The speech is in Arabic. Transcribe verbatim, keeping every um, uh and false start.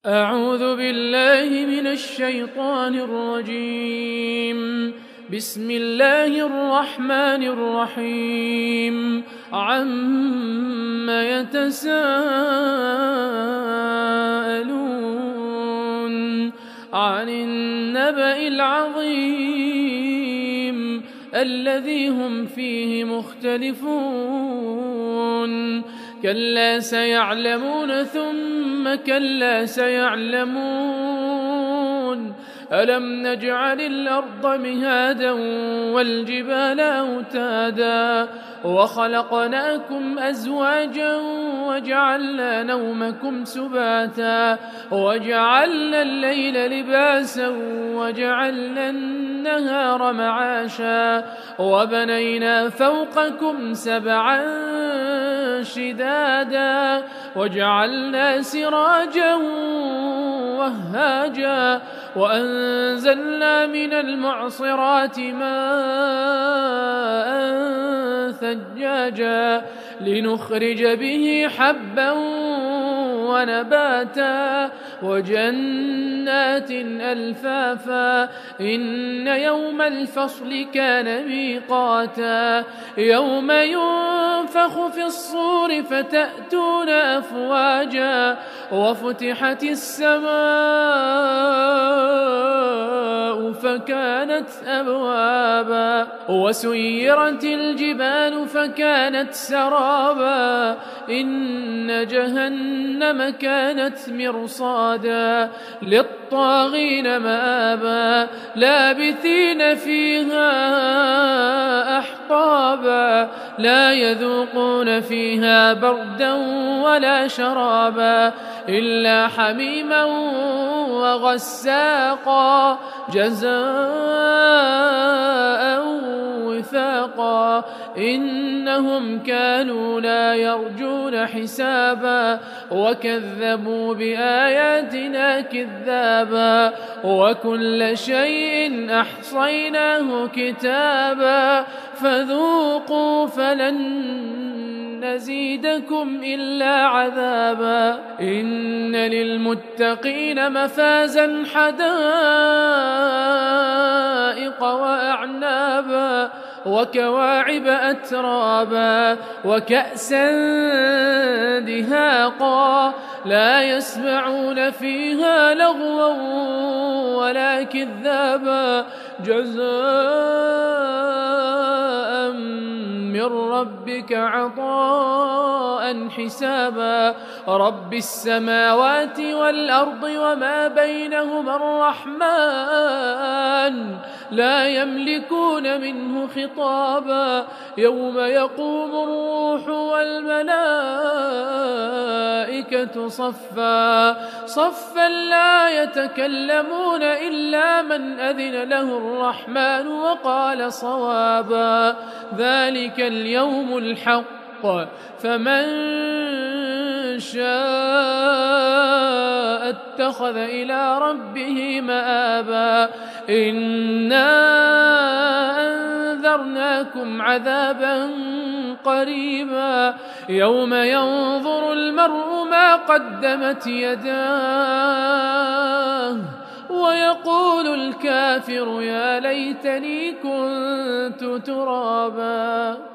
أعوذ بالله من الشيطان الرجيم. بسم الله الرحمن الرحيم. عم يتساءلون عن النبأ العظيم الذي هم فيه مختلفون. كلا سيعلمون ثم كلا سيعلمون ألم نجعل الأرض مهادا والجبال أوتادا وخلقناكم أزواجا وجعلنا نومكم سباتا وجعلنا الليل لباسا وجعلنا النهار معاشا وبنينا فوقكم سبعا شدادا وجعلنا سراجا وهاجا وأنزلنا من المعصرات ماء ثجاجا لنخرج به حبا ونباتا وجنات ألفافا إن يوم الفصل كان ميقاتا يوم ينفخ في الصور فتأتون أفواجا وفتحت السماء فكانت أبوابا وسيرت الجبال فكانت سرابا إن جهنم كانت مرصادا للطاغين مآبا لابثين فيها أحقابا لا يذوقون فيها بردا ولا شرابا إلا حميما وغساقا جزاء وفاقا إنهم كانوا لا يرجون حسابا وكذبوا بآياتنا كذابا وكل شيء أحصيناه كتابا فذوقوا فلن نزيدكم إلا عذابا إن للمتقين مفازا حدائق وأعنابا وكواعب أترابا وكأسا دهاقا لا يسمعون فيها لغوا ولا كذابا جزاء من ربك عطاء حسابا رب السماوات والأرض وما بينهما الرحمن لا يملكون منه خطابا يوم يقوم الروح والملائكة صفا صفا لا يتكلمون إلا من أذن له الرحمن وقال صوابا ذلك اليوم الحق فمن شاء اتخذ إلى ربه مآبا إنا أنذرناكم عذابا قريبا يوم ينظر المرء ما قدمت يداه ويقول الكافر يا ليتني كنت ترابا.